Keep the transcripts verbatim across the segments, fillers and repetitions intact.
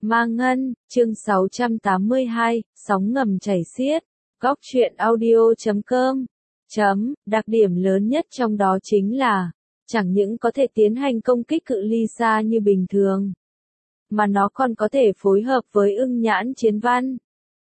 Ma Ngân, chương sáu trăm tám mươi hai, sóng ngầm chảy xiết, góc truyện audio chấm com. Chấm, đặc điểm lớn nhất trong đó chính là, chẳng những có thể tiến hành công kích cự ly xa như bình thường, mà nó còn có thể phối hợp với ưng nhãn chiến văn,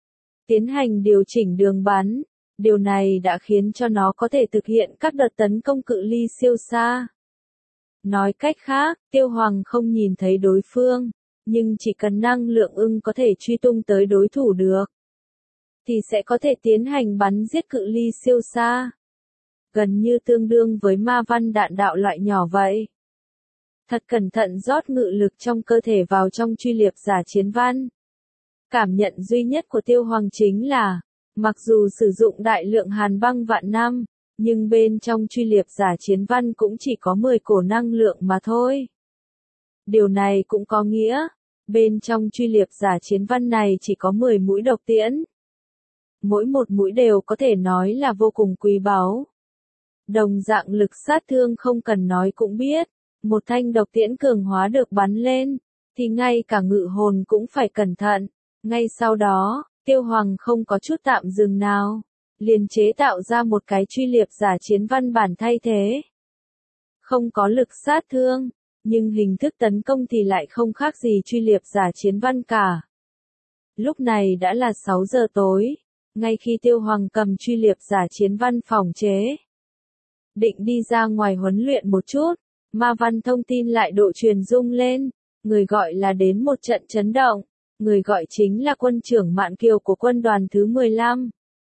tiến hành điều chỉnh đường bắn. Điều này đã khiến cho nó có thể thực hiện các đợt tấn công cự ly siêu xa. Nói cách khác, Tiêu Hoàng không nhìn thấy đối phương, nhưng chỉ cần năng lượng ưng có thể truy tung tới đối thủ được, thì sẽ có thể tiến hành bắn giết cự ly siêu xa. Gần như tương đương với ma văn đạn đạo loại nhỏ vậy. Thật cẩn thận rót ngự lực trong cơ thể vào trong truy liệp giả chiến văn. Cảm nhận duy nhất của Tiêu Hoàng chính là, mặc dù sử dụng đại lượng hàn băng vạn năm, nhưng bên trong truy liệp giả chiến văn cũng chỉ có mười cổ năng lượng mà thôi. Điều này cũng có nghĩa, bên trong truy liệp giả chiến văn này chỉ có mười mũi độc tiễn. Mỗi một mũi đều có thể nói là vô cùng quý báu. Đồng dạng lực sát thương không cần nói cũng biết, một thanh độc tiễn cường hóa được bắn lên, thì ngay cả ngự hồn cũng phải cẩn thận. Ngay sau đó, Tiêu Hoàng không có chút tạm dừng nào, liền chế tạo ra một cái truy liệp giả chiến văn bản thay thế. Không có lực sát thương, nhưng hình thức tấn công thì lại không khác gì truy liệp giả chiến văn cả. Lúc này đã là sáu giờ tối, ngay khi Tiêu Hoàng cầm truy liệp giả chiến văn phòng chế, định đi ra ngoài huấn luyện một chút, ma văn thông tin lại độ truyền rung lên, người gọi là đến một trận chấn động. Người gọi chính là quân trưởng Mạn Kiều của quân đoàn thứ mười lăm.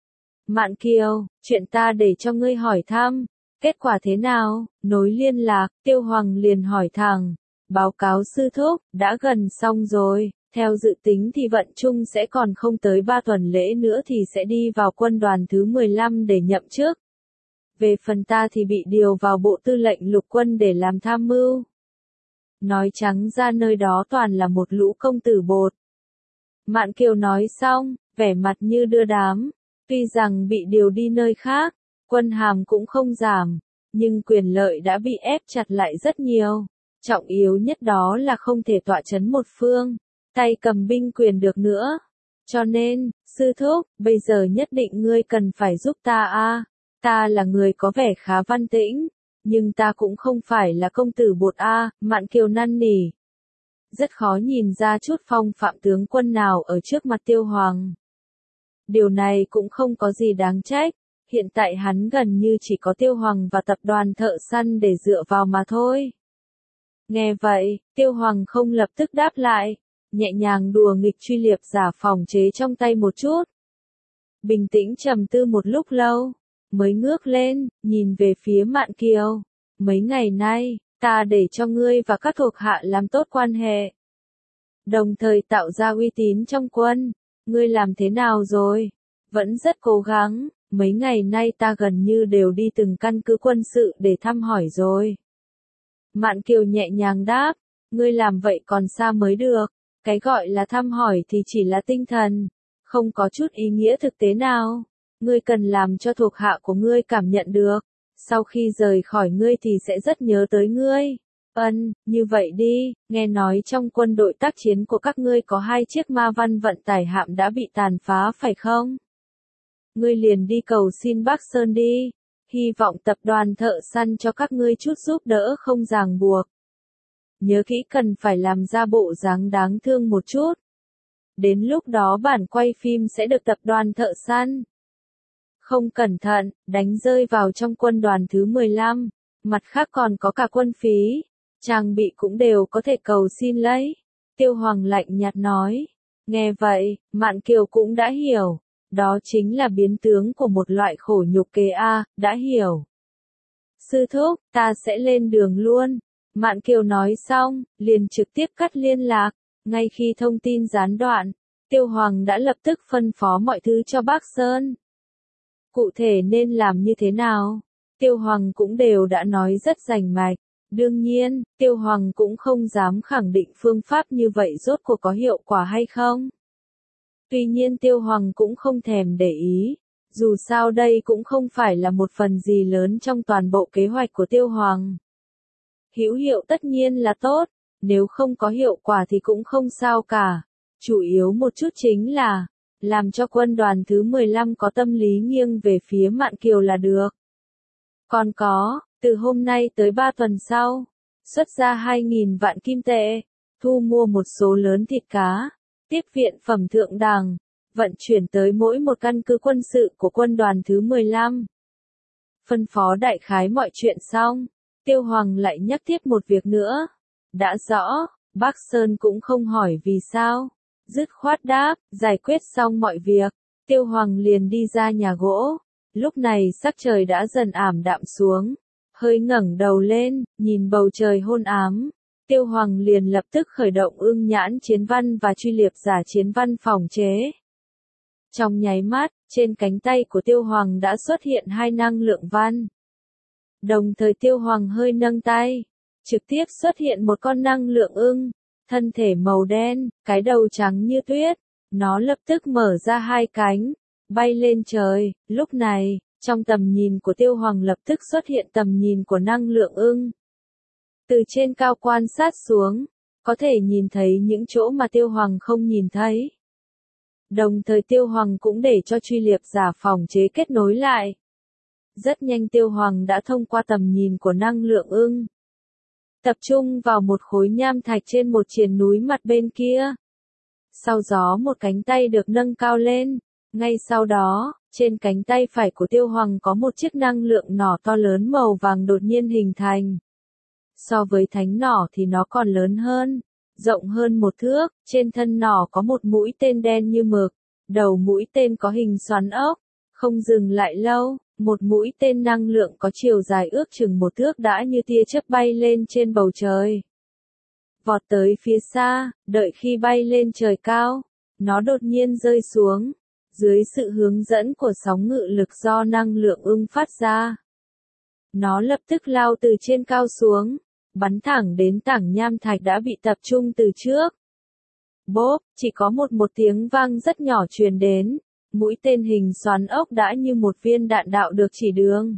Mạn Kiều, chuyện ta để cho ngươi hỏi thăm, kết quả thế nào? Nối liên lạc, Tiêu Hoàng liền hỏi thẳng, báo cáo sư thúc, đã gần xong rồi, theo dự tính thì vận chung sẽ còn không tới ba tuần lễ nữa thì sẽ đi vào quân đoàn thứ mười lăm để nhậm chức. Về phần ta thì bị điều vào bộ tư lệnh lục quân để làm tham mưu. Nói trắng ra nơi đó toàn là một lũ công tử bột. Mạn Kiều nói xong, vẻ mặt như đưa đám, tuy rằng bị điều đi nơi khác, quân hàm cũng không giảm, nhưng quyền lợi đã bị ép chặt lại rất nhiều. Trọng yếu nhất đó là không thể tọa chấn một phương, tay cầm binh quyền được nữa. Cho nên, sư thúc, bây giờ nhất định ngươi cần phải giúp ta a. Ta là người có vẻ khá văn tĩnh, nhưng ta cũng không phải là công tử bột a. Mạn Kiều năn nỉ. Rất khó nhìn ra chút phong phạm tướng quân nào ở trước mặt Tiêu Hoàng. Điều này cũng không có gì đáng trách, hiện tại hắn gần như chỉ có Tiêu Hoàng và tập đoàn thợ săn để dựa vào mà thôi. Nghe vậy, Tiêu Hoàng không lập tức đáp lại, nhẹ nhàng đùa nghịch truy liệp giả phòng chế trong tay một chút. Bình tĩnh trầm tư một lúc lâu, mới ngước lên, nhìn về phía Mạn Kiều. Mấy ngày nay, ta để cho ngươi và các thuộc hạ làm tốt quan hệ, đồng thời tạo ra uy tín trong quân. Ngươi làm thế nào rồi? Vẫn rất cố gắng, mấy ngày nay ta gần như đều đi từng căn cứ quân sự để thăm hỏi rồi. Mạn Kiều nhẹ nhàng đáp, ngươi làm vậy còn xa mới được, cái gọi là thăm hỏi thì chỉ là tinh thần, không có chút ý nghĩa thực tế nào. Ngươi cần làm cho thuộc hạ của ngươi cảm nhận được, sau khi rời khỏi ngươi thì sẽ rất nhớ tới ngươi. Ân, như vậy đi, nghe nói trong quân đội tác chiến của các ngươi có hai chiếc ma văn vận tải hạm đã bị tàn phá phải không? Ngươi liền đi cầu xin Bắc Sơn đi, hy vọng tập đoàn thợ săn cho các ngươi chút giúp đỡ không ràng buộc. Nhớ kỹ cần phải làm ra bộ dáng đáng thương một chút. Đến lúc đó bản quay phim sẽ được tập đoàn thợ săn không cẩn thận, đánh rơi vào trong quân đoàn thứ mười lăm, mặt khác còn có cả quân phí, trang bị cũng đều có thể cầu xin lấy. Tiêu Hoàng lạnh nhạt nói. Nghe vậy, Mạn Kiều cũng đã hiểu, đó chính là biến tướng của một loại khổ nhục kế a, đã hiểu. Sư thúc, ta sẽ lên đường luôn. Mạn Kiều nói xong, liền trực tiếp cắt liên lạc, ngay khi thông tin gián đoạn, Tiêu Hoàng đã lập tức phân phó mọi thứ cho Bắc Sơn. Cụ thể nên làm như thế nào? Tiêu Hoàng cũng đều đã nói rất rành mạch. Đương nhiên, Tiêu Hoàng cũng không dám khẳng định phương pháp như vậy rốt cuộc có hiệu quả hay không. Tuy nhiên Tiêu Hoàng cũng không thèm để ý. Dù sao đây cũng không phải là một phần gì lớn trong toàn bộ kế hoạch của Tiêu Hoàng. Hữu hiệu tất nhiên là tốt, nếu không có hiệu quả thì cũng không sao cả. Chủ yếu một chút chính là, làm cho quân đoàn thứ mười lăm có tâm lý nghiêng về phía Mạn Kiều là được. Còn có, từ hôm nay tới ba tuần sau, xuất ra hai nghìn vạn kim tệ, thu mua một số lớn thịt cá, tiếp viện phẩm thượng đẳng, vận chuyển tới mỗi một căn cứ quân sự của quân đoàn thứ mười lăm. Phân phó đại khái mọi chuyện xong, Tiêu Hoàng lại nhắc tiếp một việc nữa. Đã rõ, Bác Sơn cũng không hỏi vì sao. Dứt khoát đáp, giải quyết xong mọi việc, Tiêu Hoàng liền đi ra nhà gỗ. Lúc này sắc trời đã dần ảm đạm xuống, hơi ngẩng đầu lên, nhìn bầu trời hôn ám. Tiêu Hoàng liền lập tức khởi động ưng nhãn chiến văn và truy liệp giả chiến văn phòng chế. Trong nháy mắt, trên cánh tay của Tiêu Hoàng đã xuất hiện hai năng lượng văn. Đồng thời Tiêu Hoàng hơi nâng tay, trực tiếp xuất hiện một con năng lượng ưng, thân thể màu đen, cái đầu trắng như tuyết. Nó lập tức mở ra hai cánh, bay lên trời. Lúc này, trong tầm nhìn của Tiêu Hoàng lập tức xuất hiện tầm nhìn của năng lượng ưng. Từ trên cao quan sát xuống, có thể nhìn thấy những chỗ mà Tiêu Hoàng không nhìn thấy. Đồng thời Tiêu Hoàng cũng để cho truy liệp giả phòng chế kết nối lại. Rất nhanh Tiêu Hoàng đã thông qua tầm nhìn của năng lượng ưng, tập trung vào một khối nham thạch trên một triền núi mặt bên kia. Sau gió một cánh tay được nâng cao lên, ngay sau đó, trên cánh tay phải của Tiêu Hoàng có một chiếc năng lượng nỏ to lớn màu vàng đột nhiên hình thành. So với thánh nỏ thì nó còn lớn hơn, rộng hơn một thước, trên thân nỏ có một mũi tên đen như mực, đầu mũi tên có hình xoắn ốc, không dừng lại lâu, một mũi tên năng lượng có chiều dài ước chừng một thước đã như tia chớp bay lên trên bầu trời. Vọt tới phía xa, đợi khi bay lên trời cao, nó đột nhiên rơi xuống, dưới sự hướng dẫn của sóng ngự lực do năng lượng ưng phát ra. Nó lập tức lao từ trên cao xuống, bắn thẳng đến tảng nham thạch đã bị tập trung từ trước. Bốp, chỉ có một một tiếng vang rất nhỏ truyền đến, mũi tên hình xoắn ốc đã như một viên đạn đạo được chỉ đường.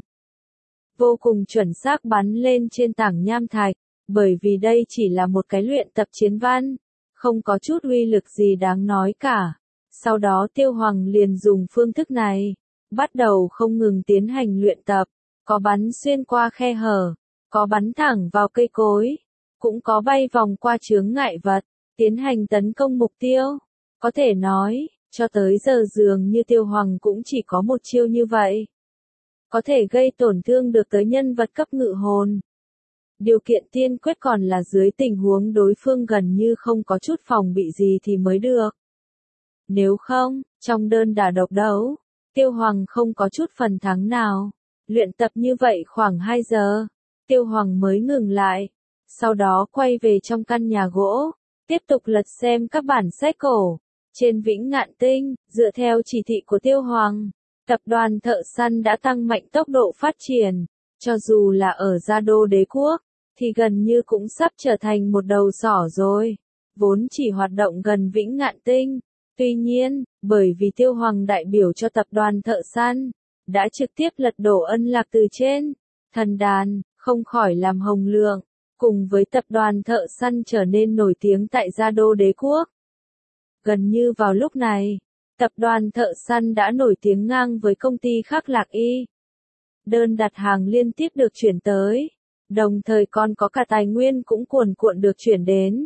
Vô cùng chuẩn xác bắn lên trên tảng nham thạch, bởi vì đây chỉ là một cái luyện tập chiến văn, không có chút uy lực gì đáng nói cả. Sau đó Tiêu Hoàng liền dùng phương thức này, bắt đầu không ngừng tiến hành luyện tập, có bắn xuyên qua khe hở, có bắn thẳng vào cây cối, cũng có bay vòng qua chướng ngại vật, tiến hành tấn công mục tiêu. Có thể nói, cho tới giờ dường như Tiêu Hoàng cũng chỉ có một chiêu như vậy. Có thể gây tổn thương được tới nhân vật cấp ngự hồn. Điều kiện tiên quyết còn là dưới tình huống đối phương gần như không có chút phòng bị gì thì mới được. Nếu không, trong đơn đả độc đấu, Tiêu Hoàng không có chút phần thắng nào. Luyện tập như vậy khoảng hai giờ, Tiêu Hoàng mới ngừng lại. Sau đó quay về trong căn nhà gỗ, tiếp tục lật xem các bản sách cổ. Trên Vĩnh Ngạn Tinh, dựa theo chỉ thị của Tiêu Hoàng, tập đoàn thợ săn đã tăng mạnh tốc độ phát triển. Cho dù là ở Gia Đô Đế Quốc, thì gần như cũng sắp trở thành một đầu sỏ rồi. Vốn chỉ hoạt động gần Vĩnh Ngạn Tinh. Tuy nhiên, bởi vì Tiêu Hoàng đại biểu cho tập đoàn thợ săn, đã trực tiếp lật đổ Ân Lạc từ trên thần đàn, không khỏi làm hồng lượng, cùng với tập đoàn thợ săn trở nên nổi tiếng tại Gia Đô Đế Quốc. Gần như vào lúc này, tập đoàn thợ săn đã nổi tiếng ngang với công ty Khắc Lạc Y. Đơn đặt hàng liên tiếp được chuyển tới, đồng thời còn có cả tài nguyên cũng cuồn cuộn được chuyển đến.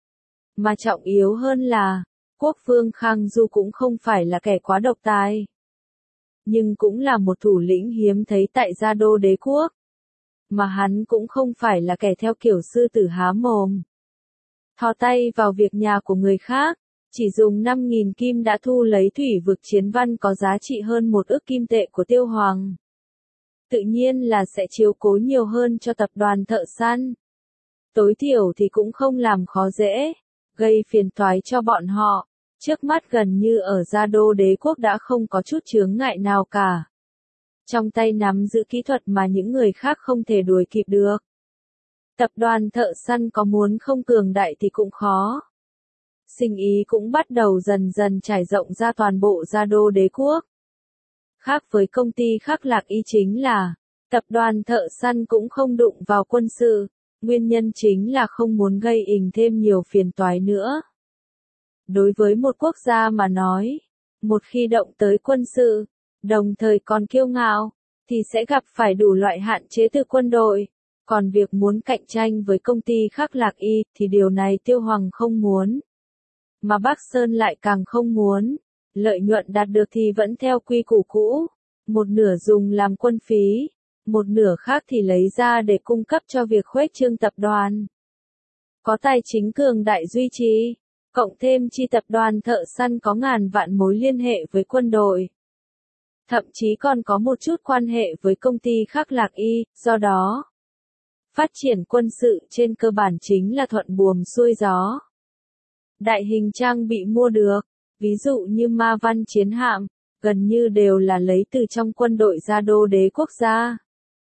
Mà trọng yếu hơn là, Quốc vương Khang Du cũng không phải là kẻ quá độc tài, nhưng cũng là một thủ lĩnh hiếm thấy tại Gia Đô Đế Quốc. Mà hắn cũng không phải là kẻ theo kiểu sư tử há mồm, thò tay vào việc nhà của người khác, chỉ dùng năm nghìn kim đã thu lấy thủy vực chiến văn có giá trị hơn một ức kim tệ của Tiêu Hoàng. Tự nhiên là sẽ chiếu cố nhiều hơn cho tập đoàn thợ săn. Tối thiểu thì cũng không làm khó dễ, gây phiền toái cho bọn họ. Trước mắt gần như ở Gia Đô Đế Quốc đã không có chút chướng ngại nào cả. Trong tay nắm giữ kỹ thuật mà những người khác không thể đuổi kịp được. Tập đoàn thợ săn có muốn không cường đại thì cũng khó. Sinh ý cũng bắt đầu dần dần trải rộng ra toàn bộ Gia Đô Đế Quốc. Khác với công ty Khắc Lạc Y chính là, tập đoàn thợ săn cũng không đụng vào quân sự, nguyên nhân chính là không muốn gây ình thêm nhiều phiền toái nữa. Đối với một quốc gia mà nói, một khi động tới quân sự, đồng thời còn kiêu ngạo, thì sẽ gặp phải đủ loại hạn chế từ quân đội. Còn việc muốn cạnh tranh với công ty khác Lạc Y thì điều này Tiêu Hoàng không muốn. Mà Bắc Sơn lại càng không muốn. Lợi nhuận đạt được thì vẫn theo quy củ cũ. Một nửa dùng làm quân phí, một nửa khác thì lấy ra để cung cấp cho việc khuếch trương tập đoàn. Có tài chính cường đại duy trì, cộng thêm chi tập đoàn thợ săn có ngàn vạn mối liên hệ với quân đội. Thậm chí còn có một chút quan hệ với công ty khác Lạc Y, do đó, phát triển quân sự trên cơ bản chính là thuận buồm xuôi gió. Đại hình trang bị mua được, ví dụ như ma văn chiến hạm, gần như đều là lấy từ trong quân đội Gia Đô đế quốc gia.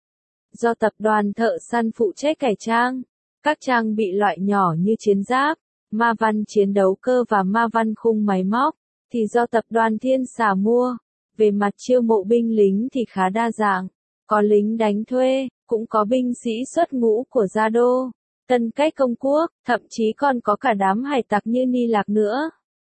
Do tập đoàn thợ săn phụ trách cải trang, các trang bị loại nhỏ như chiến giáp, ma văn chiến đấu cơ và ma văn khung máy móc, thì do tập đoàn Thiên Xà mua. Về mặt chiêu mộ binh lính thì khá đa dạng, có lính đánh thuê, cũng có binh sĩ xuất ngũ của Gia Đô, Tân Cách Công Quốc, thậm chí còn có cả đám hải tặc như Ni Lạc nữa.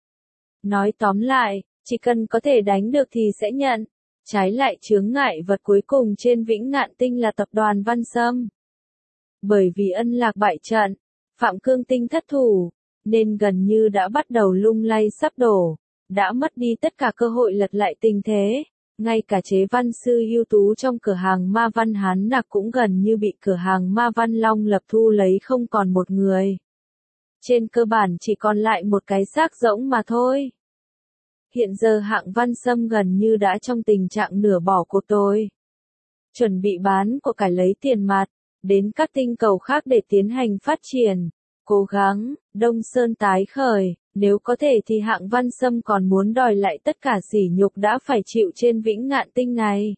Nói tóm lại, chỉ cần có thể đánh được thì sẽ nhận. Trái lại chướng ngại vật cuối cùng trên Vĩnh Ngạn Tinh là tập đoàn Văn Sâm. Bởi vì Ân Lạc bại trận, Phạm Cương Tinh thất thủ, nên gần như đã bắt đầu lung lay sắp đổ, đã mất đi tất cả cơ hội lật lại tình thế. Ngay cả chế văn sư ưu tú trong cửa hàng Ma Văn Hán Nặc cũng gần như bị cửa hàng Ma Văn Long Lập thu lấy không còn một người. Trên cơ bản chỉ còn lại một cái xác rỗng mà thôi. Hiện giờ hạng Văn Sâm gần như đã trong tình trạng nửa bỏ cuộc tôi. Chuẩn bị bán của cải lấy tiền mặt, đến các tinh cầu khác để tiến hành phát triển. Cố gắng, Đông Sơn tái khởi, nếu có thể thì hạng Văn Sâm còn muốn đòi lại tất cả sỉ nhục đã phải chịu trên Vĩnh Ngạn Tinh này.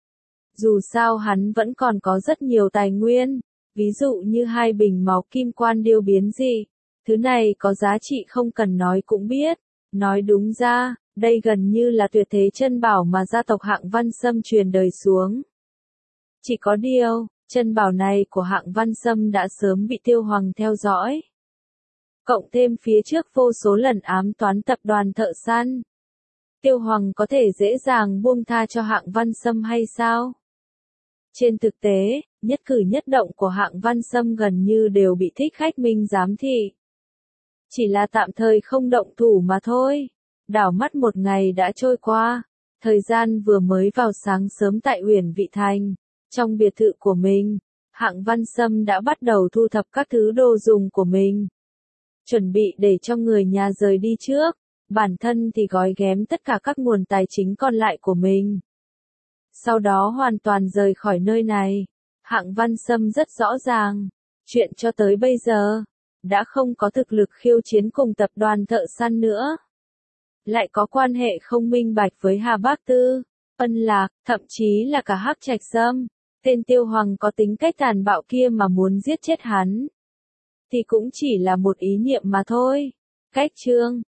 Dù sao hắn vẫn còn có rất nhiều tài nguyên, ví dụ như hai bình máu kim quan điêu biến dị. Thứ này có giá trị không cần nói cũng biết. Nói đúng ra, đây gần như là tuyệt thế chân bảo mà gia tộc hạng Văn Sâm truyền đời xuống. Chỉ có điều, chân bảo này của hạng Văn Sâm đã sớm bị Tiêu Hoàng theo dõi. Cộng thêm phía trước vô số lần ám toán tập đoàn thợ săn. Tiêu Hoàng có thể dễ dàng buông tha cho hạng Văn Sâm hay sao? Trên thực tế, nhất cử nhất động của hạng Văn Sâm gần như đều bị Thích Khách Minh giám thị. Chỉ là tạm thời không động thủ mà thôi. Đảo mắt một ngày đã trôi qua. Thời gian vừa mới vào sáng sớm tại Uyển Vị Thành. Trong biệt thự của mình, hạng Văn Sâm đã bắt đầu thu thập các thứ đồ dùng của mình. Chuẩn bị để cho người nhà rời đi trước. Bản thân thì gói ghém tất cả các nguồn tài chính còn lại của mình. Sau đó hoàn toàn rời khỏi nơi này. Hạng Văn Sâm rất rõ ràng. Chuyện cho tới bây giờ, đã không có thực lực khiêu chiến cùng tập đoàn thợ săn nữa. Lại có quan hệ không minh bạch với Hà Bác Tư, Ân Lạc, thậm chí là cả Hắc Trạch Sâm. Tên Tiêu Hoàng có tính cách tàn bạo kia mà muốn giết chết hắn. Thì cũng chỉ là một ý niệm mà thôi. Cách chương